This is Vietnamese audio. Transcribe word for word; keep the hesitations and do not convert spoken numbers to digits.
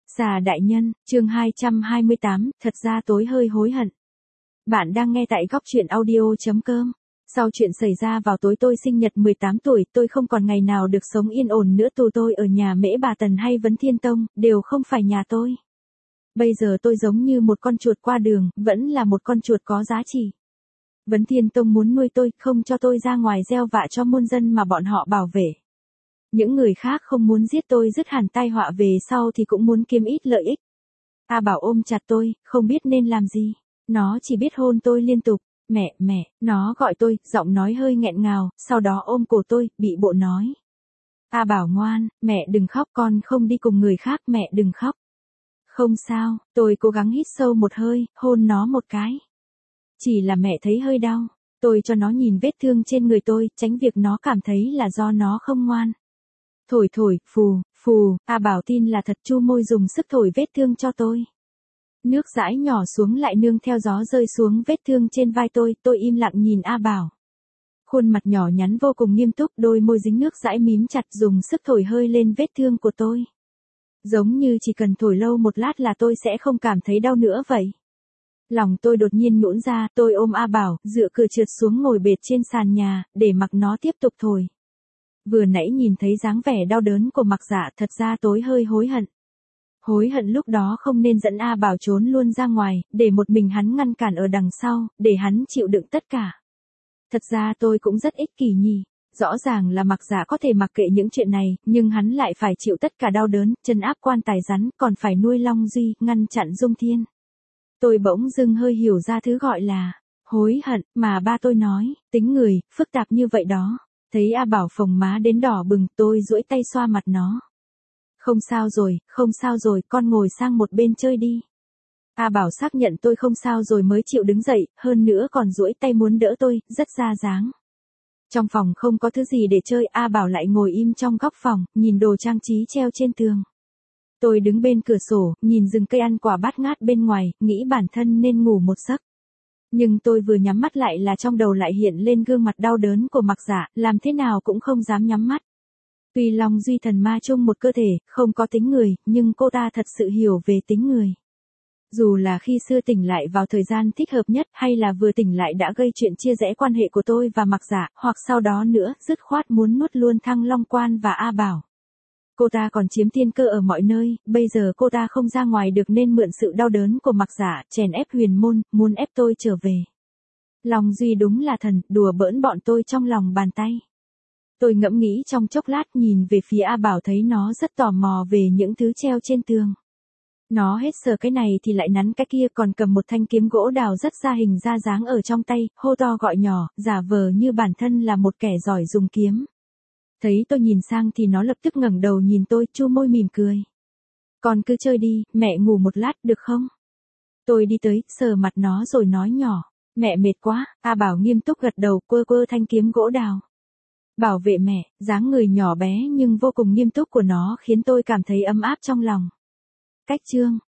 Xà đại nhân, chương hai trăm hai mươi tám, thật ra tối hơi hối hận. Bạn đang nghe tại góc truyện audio.com. Sau chuyện xảy ra vào tối tôi sinh nhật mười tám tuổi, tôi không còn ngày nào được sống yên ổn nữa. Tù tôi ở nhà Mễ Bà Tần hay Vấn Thiên Tông, đều không phải nhà tôi. Bây giờ tôi giống như một con chuột qua đường, vẫn là một con chuột có giá trị. Vấn Thiên Tông muốn nuôi tôi, không cho tôi ra ngoài gieo vạ cho muôn dân mà bọn họ bảo vệ. Những người khác không muốn giết tôi dứt hẳn tai họa về sau thì cũng muốn kiếm ít lợi ích. A Bảo ôm chặt tôi, không biết nên làm gì. Nó chỉ biết hôn tôi liên tục. Mẹ, mẹ, nó gọi tôi, giọng nói hơi nghẹn ngào, sau đó ôm cổ tôi, bị bộ nói. A Bảo ngoan, mẹ đừng khóc, con không đi cùng người khác, mẹ đừng khóc. Không sao, tôi cố gắng hít sâu một hơi, hôn nó một cái. Chỉ là mẹ thấy hơi đau. Tôi cho nó nhìn vết thương trên người tôi, tránh việc nó cảm thấy là do nó không ngoan. Thổi thổi, phù, phù, A Bảo tin là thật, chu môi dùng sức thổi vết thương cho tôi. Nước dãi nhỏ xuống lại nương theo gió rơi xuống vết thương trên vai tôi, tôi im lặng nhìn A Bảo. Khuôn mặt nhỏ nhắn vô cùng nghiêm túc, đôi môi dính nước dãi mím chặt dùng sức thổi hơi lên vết thương của tôi. Giống như chỉ cần thổi lâu một lát là tôi sẽ không cảm thấy đau nữa vậy. Lòng tôi đột nhiên nhũn ra, tôi ôm A Bảo, dựa cửa trượt xuống ngồi bệt trên sàn nhà, để mặc nó tiếp tục thổi. Vừa nãy nhìn thấy dáng vẻ đau đớn của Mặc Dạ, thật ra tối hơi hối hận. Hối hận lúc đó không nên dẫn A Bảo trốn luôn ra ngoài, để một mình hắn ngăn cản ở đằng sau, để hắn chịu đựng tất cả. Thật ra tôi cũng rất ích kỷ nhỉ. Rõ ràng là Mặc Dạ có thể mặc kệ những chuyện này, nhưng hắn lại phải chịu tất cả đau đớn, chân áp quan tài rắn, còn phải nuôi Long Duy, ngăn chặn Dung Thiên. Tôi bỗng dưng hơi hiểu ra thứ gọi là hối hận mà ba tôi nói, tính người, phức tạp như vậy đó. Thấy A Bảo phồng má đến đỏ bừng, tôi duỗi tay xoa mặt nó. Không sao rồi, không sao rồi, con ngồi sang một bên chơi đi. A Bảo xác nhận tôi không sao rồi mới chịu đứng dậy, hơn nữa còn duỗi tay muốn đỡ tôi, rất ra dáng. Trong phòng không có thứ gì để chơi, A Bảo lại ngồi im trong góc phòng, nhìn đồ trang trí treo trên tường. Tôi đứng bên cửa sổ, nhìn rừng cây ăn quả bát ngát bên ngoài, nghĩ bản thân nên ngủ một giấc. Nhưng tôi vừa nhắm mắt lại là trong đầu lại hiện lên gương mặt đau đớn của Mặc Dạ, làm thế nào cũng không dám nhắm mắt. Tuy Long Duy thần ma chung một cơ thể, không có tính người, nhưng cô ta thật sự hiểu về tính người. Dù là khi xưa tỉnh lại vào thời gian thích hợp nhất, hay là vừa tỉnh lại đã gây chuyện chia rẽ quan hệ của tôi và Mặc Dạ, hoặc sau đó nữa, dứt khoát muốn nuốt luôn Thăng Long Quan và A Bảo. Cô ta còn chiếm thiên cơ ở mọi nơi, bây giờ cô ta không ra ngoài được nên mượn sự đau đớn của Mặc Dạ, chèn ép Huyền Môn, muốn ép tôi trở về. Long Duy đúng là thần, đùa bỡn bọn tôi trong lòng bàn tay. Tôi ngẫm nghĩ trong chốc lát, nhìn về phía A Bảo thấy nó rất tò mò về những thứ treo trên tường. Nó hết sờ cái này thì lại nắn cái kia, còn cầm một thanh kiếm gỗ đào rất ra hình ra dáng ở trong tay, hô to gọi nhỏ, giả vờ như bản thân là một kẻ giỏi dùng kiếm. Thấy tôi nhìn sang thì nó lập tức ngẩng đầu nhìn tôi, chu môi mỉm cười. Con cứ chơi đi, mẹ ngủ một lát được không? Tôi đi tới, sờ mặt nó rồi nói nhỏ, mẹ mệt quá. A Bảo nghiêm túc gật đầu, quơ quơ thanh kiếm gỗ đào. Bảo vệ mẹ, dáng người nhỏ bé nhưng vô cùng nghiêm túc của nó khiến tôi cảm thấy ấm áp trong lòng. Cách chương